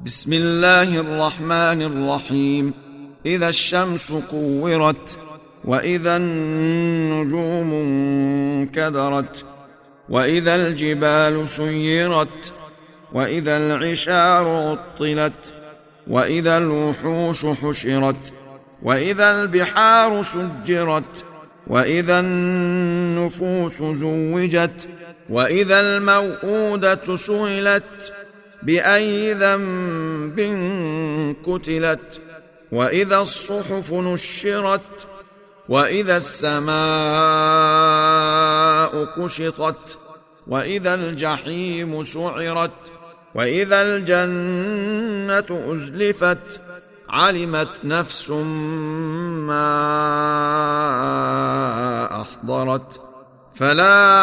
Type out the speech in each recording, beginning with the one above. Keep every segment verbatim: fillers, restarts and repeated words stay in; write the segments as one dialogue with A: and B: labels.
A: بسم الله الرحمن الرحيم. إذا الشمس كورت، وإذا النجوم انكدرت، وإذا الجبال سيرت، وإذا العشار عطلت، وإذا الوحوش حشرت، وإذا البحار سجرت، وإذا النفوس زوجت، وإذا الموءودة سئلت بأي ذنب قتلت، وإذا الصحف نشرت، وإذا السماء كشطت، وإذا الجحيم سعرت، وإذا الجنة أزلفت، علمت نفس ما أحضرت. فلا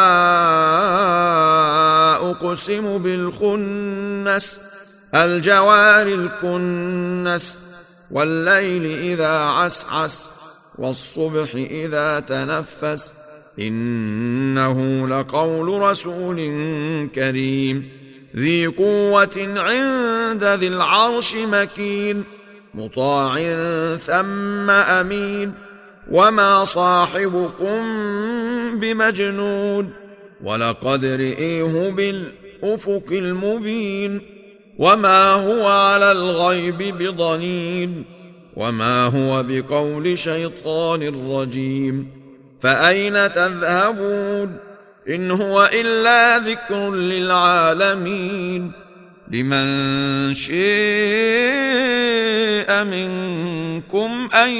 A: أقسم بالخنس، الجوار الكنس، والليل إذا عسعس، والصبح إذا تنفس، إنه لقول رسول كريم ذي قوة عند ذي العرش مكين، مطاع ثم أمين. وما صاحبكم بمجنون، ولقد رئيه بالأفق المبين. وما هو على الغيب بضنين، وما هو بقول شيطان رجيم. فأين تذهبون؟ إن هو إلا ذكر للعالمين، لمن شاء منكم أن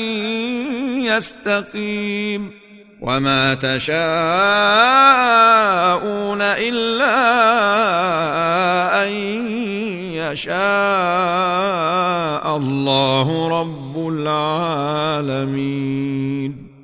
A: يستقيم. وما تشاءون إلا أن يشاء الله رب العالمين.